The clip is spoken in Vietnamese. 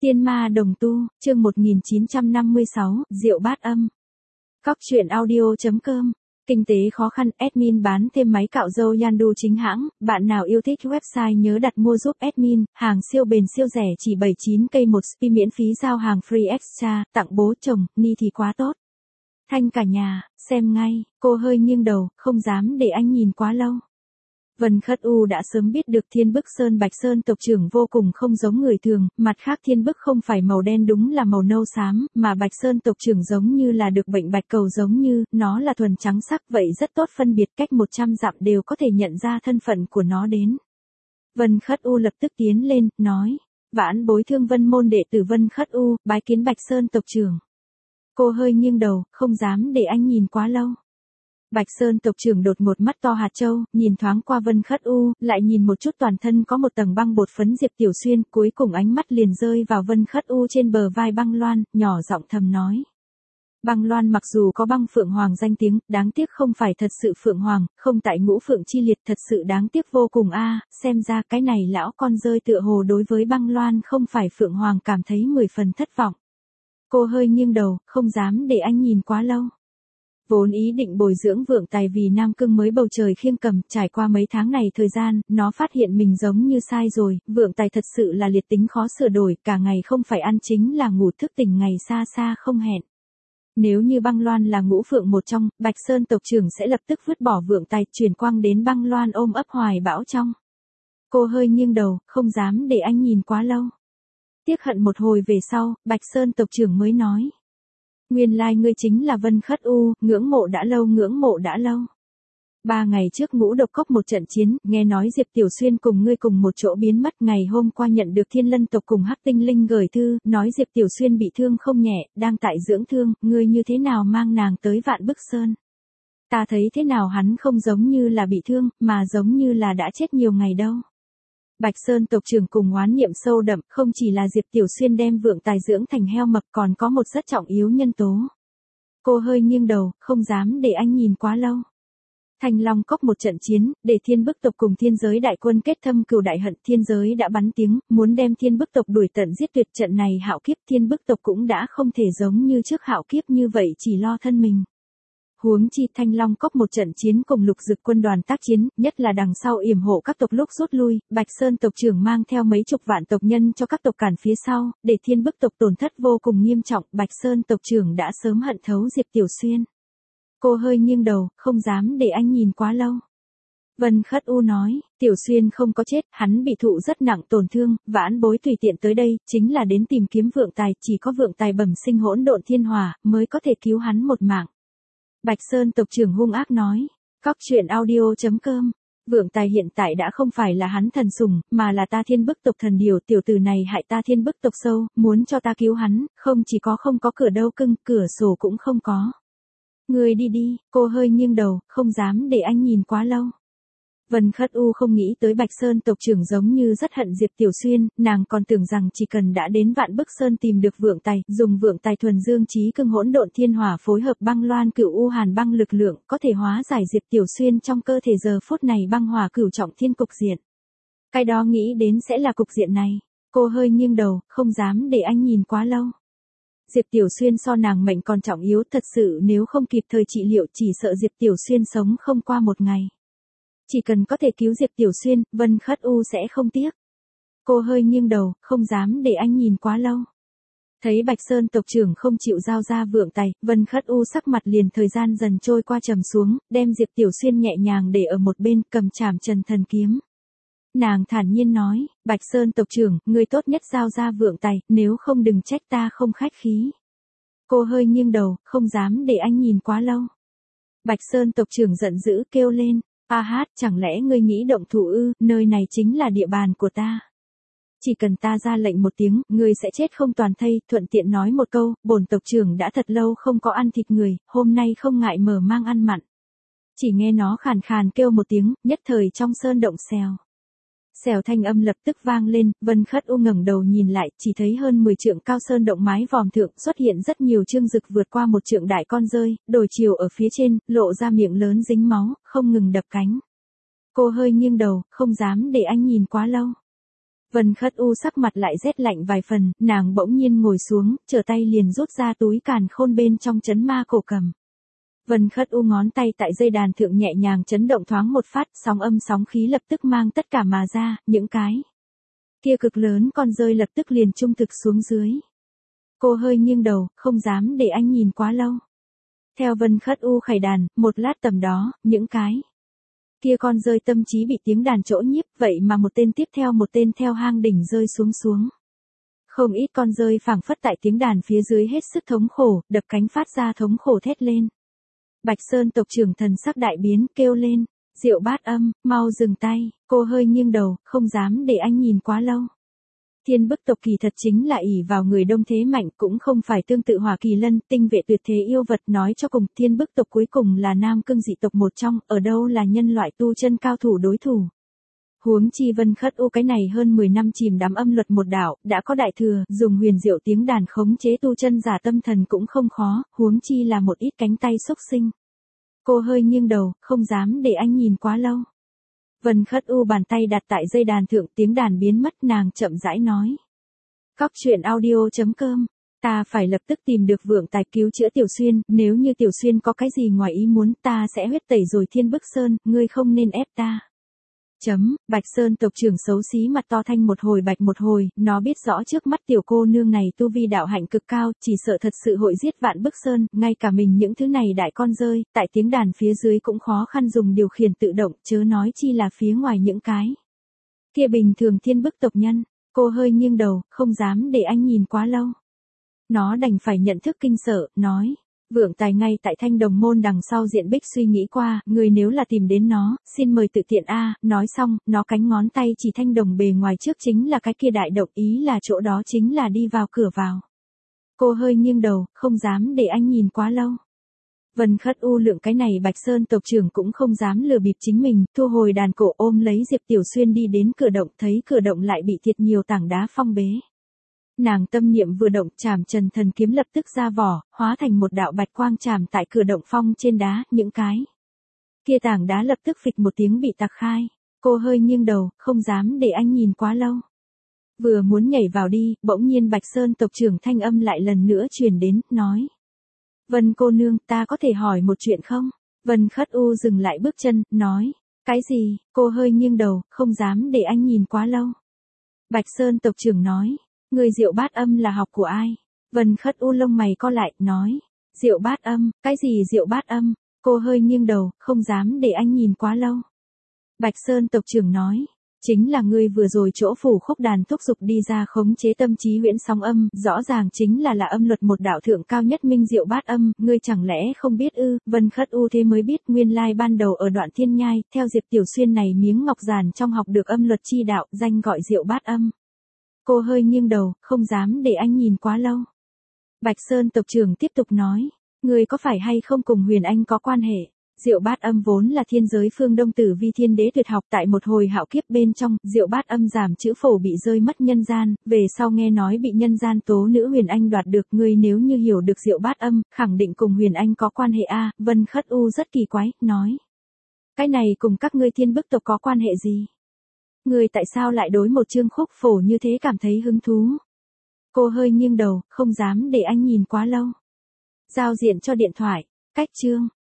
Tiên ma đồng tu, chương 1956, Diệu bát âm. Cóc truyện audio.com. Kinh tế khó khăn, admin bán thêm máy cạo râu Yandu chính hãng, bạn nào yêu thích website nhớ đặt mua giúp admin, hàng siêu bền siêu rẻ chỉ 79k một spi miễn phí giao hàng free extra, tặng bố chồng, ni thì quá tốt. Thanh cả nhà, xem ngay, cô hơi nghiêng đầu, không dám để anh nhìn quá lâu. Vân Khất U đã sớm biết được Thiên Bức Sơn Bạch Sơn tộc trưởng vô cùng không giống người thường, mặt khác Thiên Bức không phải màu đen đúng là màu nâu xám, mà Bạch Sơn tộc trưởng giống như là được bệnh bạch cầu giống như, nó là thuần trắng sắc vậy rất tốt phân biệt cách 100 dặm đều có thể nhận ra thân phận của nó đến. Vân Khất U lập tức tiến lên, nói, vãn bối Thương Vân môn đệ tử Vân Khất U, bái kiến Bạch Sơn tộc trưởng. Cô hơi nghiêng đầu, không dám để anh nhìn quá lâu. Bạch Sơn tộc trưởng đột một mắt to hạt châu, nhìn thoáng qua Vân Khất U, lại nhìn một chút toàn thân có một tầng băng bột phấn Diệp Tiểu Xuyên, cuối cùng ánh mắt liền rơi vào Vân Khất U trên bờ vai Băng Loan, nhỏ giọng thầm nói. Băng Loan mặc dù có băng Phượng Hoàng danh tiếng, đáng tiếc không phải thật sự Phượng Hoàng, không tại ngũ Phượng chi liệt thật sự đáng tiếc vô cùng a. Xem ra cái này lão con rơi tựa hồ đối với Băng Loan không phải Phượng Hoàng cảm thấy 10 phần thất vọng. Cô hơi nghiêng đầu, không dám để anh nhìn quá lâu. Vốn ý định bồi dưỡng vượng tài vì Nam Cương mới bầu trời khiêng cầm, trải qua mấy tháng này thời gian, nó phát hiện mình giống như sai rồi, vượng tài thật sự là liệt tính khó sửa đổi, cả ngày không phải ăn chính là ngủ thức tỉnh ngày xa xa không hẹn. Nếu như Băng Loan là ngũ phượng một trong, Bạch Sơn tộc trưởng sẽ lập tức vứt bỏ vượng tài, chuyển quang đến Băng Loan ôm ấp hoài bão trong. Cô hơi nghiêng đầu, không dám để anh nhìn quá lâu. Tiếc hận một hồi về sau, Bạch Sơn tộc trưởng mới nói. Nguyên lai ngươi chính là Vân Khất U, ngưỡng mộ đã lâu. 3 ngày trước Ngũ Độc Cốc một trận chiến, nghe nói Diệp Tiểu Xuyên cùng ngươi cùng một chỗ biến mất, ngày hôm qua nhận được Thiên Lân tộc cùng Hắc Tinh Linh gửi thư, nói Diệp Tiểu Xuyên bị thương không nhẹ, đang tại dưỡng thương, ngươi như thế nào mang nàng tới Vạn Bức Sơn? Ta thấy thế nào hắn không giống như là bị thương, mà giống như là đã chết nhiều ngày đâu. Bạch Sơn tộc trưởng cùng oán niệm sâu đậm, không chỉ là Diệp Tiểu Xuyên đem vượng tài dưỡng thành heo mập còn có một rất trọng yếu nhân tố. Cô hơi nghiêng đầu, không dám để anh nhìn quá lâu. Thanh Long Cốc một trận chiến, để Thiên Bức tộc cùng Thiên Giới đại quân kết thâm cừu đại hận, Thiên Giới đã bắn tiếng, muốn đem Thiên Bức tộc đuổi tận giết tuyệt, trận này hạo kiếp Thiên Bức tộc cũng đã không thể giống như trước hạo kiếp như vậy chỉ lo thân mình. Huống chi Thanh Long Cốc một trận chiến cùng Lục Dực quân đoàn tác chiến, nhất là đằng sau yểm hộ các tộc lúc rút lui, Bạch Sơn tộc trưởng mang theo mấy chục vạn tộc nhân cho các tộc cản phía sau, để Thiên Bức tộc tổn thất vô cùng nghiêm trọng, Bạch Sơn tộc trưởng đã sớm hận thấu Diệp Tiểu Xuyên. Cô hơi nghiêng đầu, không dám để anh nhìn quá lâu. Vân Khất U nói, Tiểu Xuyên không có chết, hắn bị thụ rất nặng tổn thương, vãn bối tùy tiện tới đây, chính là đến tìm kiếm vượng tài, chỉ có vượng tài bẩm sinh hỗn độn thiên hỏa, mới có thể cứu hắn một mạng. Bạch Sơn tộc trưởng hung ác nói, cóc truyện audio.com, vượng tài hiện tại đã không phải là hắn thần sủng, mà là ta Thiên Bức tộc thần điều, tiểu tử này hại ta Thiên Bức tộc sâu, muốn cho ta cứu hắn, không chỉ có không có cửa đâu cưng, cửa sổ cũng không có. Người đi đi, cô hơi nghiêng đầu, không dám để anh nhìn quá lâu. Vân Khất U không nghĩ tới Bạch Sơn tộc trưởng giống như rất hận Diệp Tiểu Xuyên, nàng còn tưởng rằng chỉ cần đã đến Vạn Bức Sơn tìm được vượng tài, dùng vượng tài thuần dương chí cương hỗn độn thiên hỏa phối hợp Băng Loan cửu u hàn băng lực lượng, có thể hóa giải Diệp Tiểu Xuyên trong cơ thể giờ phút này băng hỏa cửu trọng thiên cục diện. Cái đó nghĩ đến sẽ là cục diện này, cô hơi nghiêng đầu, không dám để anh nhìn quá lâu. Diệp Tiểu Xuyên so nàng mệnh còn trọng yếu, thật sự nếu không kịp thời trị liệu chỉ sợ Diệp Tiểu Xuyên sống không qua một ngày. Chỉ cần có thể cứu Diệp Tiểu Xuyên, Vân Khất U sẽ không tiếc. Cô hơi nghiêng đầu, không dám để anh nhìn quá lâu. Thấy Bạch Sơn tộc trưởng không chịu giao ra vượng tài, Vân Khất U sắc mặt liền thời gian dần trôi qua trầm xuống, đem Diệp Tiểu Xuyên nhẹ nhàng để ở một bên, cầm trảm Trần Thần kiếm. Nàng thản nhiên nói, Bạch Sơn tộc trưởng, người tốt nhất giao ra vượng tài, nếu không đừng trách ta không khách khí. Cô hơi nghiêng đầu, không dám để anh nhìn quá lâu. Bạch Sơn tộc trưởng giận dữ kêu lên. A hát, chẳng lẽ ngươi nghĩ động thủ ư, nơi này chính là địa bàn của ta. Chỉ cần ta ra lệnh một tiếng, ngươi sẽ chết không toàn thây, thuận tiện nói một câu, bổn tộc trưởng đã thật lâu không có ăn thịt người, hôm nay không ngại mở mang ăn mặn. Chỉ nghe nó khàn khàn kêu một tiếng, nhất thời trong sơn động xèo. Xèo thanh âm lập tức vang lên, Vân Khất U ngẩng đầu nhìn lại, chỉ thấy hơn 10 trượng cao sơn động mái vòm thượng xuất hiện rất nhiều chương rực vượt qua một trượng đại con rơi, đổi chiều ở phía trên, lộ ra miệng lớn dính máu, không ngừng đập cánh. Cô hơi nghiêng đầu, không dám để anh nhìn quá lâu. Vân Khất U sắc mặt lại rét lạnh vài phần, nàng bỗng nhiên ngồi xuống, trở tay liền rút ra túi càn khôn bên trong trấn ma cổ cầm. Vân Khất U ngón tay tại dây đàn thượng nhẹ nhàng chấn động thoáng một phát, sóng âm sóng khí lập tức mang tất cả mà ra, những cái kia cực lớn con rơi lập tức liền trung thực xuống dưới. Cô hơi nghiêng đầu, không dám để anh nhìn quá lâu. Theo Vân Khất U khải đàn, một lát tầm đó, những cái kia con rơi tâm trí bị tiếng đàn chỗ nhiếp, vậy mà một tên tiếp theo một tên theo hang đỉnh rơi xuống. Không ít con rơi phảng phất tại tiếng đàn phía dưới hết sức thống khổ, đập cánh phát ra thống khổ thét lên. Bạch Sơn tộc trưởng thần sắc đại biến, kêu lên, Diệu Bát Âm, mau dừng tay. Cô hơi nghiêng đầu, không dám để anh nhìn quá lâu. Thiên bức tộc kỳ thật chính là ỷ vào người đông thế mạnh, cũng không phải tương tự Hỏa Kỳ Lân, tinh vệ tuyệt thế yêu vật. Nói cho cùng, thiên bức tộc cuối cùng là nam cương dị tộc một trong, ở đâu là nhân loại tu chân cao thủ đối thủ. Huống chi Vân Khất U cái này hơn 10 năm chìm đắm âm luật một đạo, đã có đại thừa, dùng huyền diệu tiếng đàn khống chế tu chân giả tâm thần cũng không khó, huống chi là một ít cánh tay xúc sinh. Cô hơi nghiêng đầu, không dám để anh nhìn quá lâu. Vân Khất U bàn tay đặt tại dây đàn thượng, tiếng đàn biến mất, nàng chậm rãi nói. Cóc truyện audio.com, ta phải lập tức tìm được vượng tài cứu chữa Tiểu Xuyên, nếu như Tiểu Xuyên có cái gì ngoài ý muốn, ta sẽ huyết tẩy rồi Thiên Bức Sơn, ngươi không nên ép ta. Bạch Sơn tộc trưởng xấu xí mặt to thanh một hồi bạch một hồi, nó biết rõ trước mắt tiểu cô nương này tu vi đạo hạnh cực cao, chỉ sợ thật sự hội giết Vạn Bức Sơn, ngay cả mình những thứ này đại con rơi, tại tiếng đàn phía dưới cũng khó khăn dùng điều khiển tự động, chớ nói chi là phía ngoài những cái kia bình thường thiên bức tộc nhân. Cô hơi nghiêng đầu, không dám để anh nhìn quá lâu. Nó đành phải nhận thức kinh sợ, nói. Vượng tài ngay tại Thanh Đồng môn đằng sau diện bích suy nghĩ qua, người nếu là tìm đến nó, xin mời tự tiện a. Nói xong, nó cánh ngón tay chỉ Thanh Đồng bề ngoài trước chính là cái kia đại động, ý là chỗ đó chính là đi vào cửa vào. Cô hơi nghiêng đầu, không dám để anh nhìn quá lâu. Vân Khất U lượng cái này Bạch Sơn tộc trưởng cũng không dám lừa bịp chính mình, thu hồi đàn cổ ôm lấy Diệp Tiểu Xuyên đi đến cửa động, thấy cửa động lại bị thiệt nhiều tảng đá phong bế. Nàng tâm niệm vừa động, Trảm Trần thần kiếm lập tức ra vỏ, hóa thành một đạo bạch quang chạm tại cửa động phong trên đá, những cái kia tảng đá lập tức phịch một tiếng bị tạc khai. Cô hơi nghiêng đầu, không dám để anh nhìn quá lâu. Vừa muốn nhảy vào đi, bỗng nhiên Bạch Sơn tộc trưởng thanh âm lại lần nữa truyền đến, nói. Vân cô nương, ta có thể hỏi một chuyện không? Vân Khất U dừng lại bước chân, nói. Cái gì? Cô hơi nghiêng đầu, không dám để anh nhìn quá lâu. Bạch Sơn tộc trưởng nói. Người Diệu Bát Âm là học của ai? Vân Khất U lông mày co lại, nói. Diệu Bát Âm, cái gì Diệu Bát Âm? Cô hơi nghiêng đầu, không dám để anh nhìn quá lâu. Bạch Sơn tộc trưởng nói. Chính là ngươi vừa rồi chỗ phủ khúc đàn thúc dục đi ra khống chế tâm trí huyễn sóng âm, rõ ràng chính là âm luật một đạo thượng cao nhất minh Diệu Bát Âm, ngươi chẳng lẽ không biết ư? Vân Khất U thế mới biết nguyên lai ban đầu ở đoạn Thiên Nhai, theo Diệp Tiểu Xuyên này miếng ngọc giản trong học được âm luật chi đạo, danh gọi Diệu Bát Âm. Cô hơi nghiêng đầu, không dám để anh nhìn quá lâu. Bạch Sơn tộc trưởng tiếp tục nói, người có phải hay không cùng Huyền Anh có quan hệ? Diệu Bát Âm vốn là thiên giới phương Đông Tử Vi Thiên Đế tuyệt học, tại một hồi hạo kiếp bên trong, Diệu Bát Âm giảm chữ phổ bị rơi mất nhân gian, về sau nghe nói bị nhân gian tố nữ Huyền Anh đoạt được. Ngươi nếu như hiểu được Diệu Bát Âm, khẳng định cùng Huyền Anh có quan hệ a. Vân Khất U rất kỳ quái, nói, cái này cùng các ngươi thiên bức tộc có quan hệ gì? Người tại sao lại đối một chương khúc phổ như thế cảm thấy hứng thú? Cô hơi nghiêng đầu, không dám để anh nhìn quá lâu. Giao diện cho điện thoại, cách chương.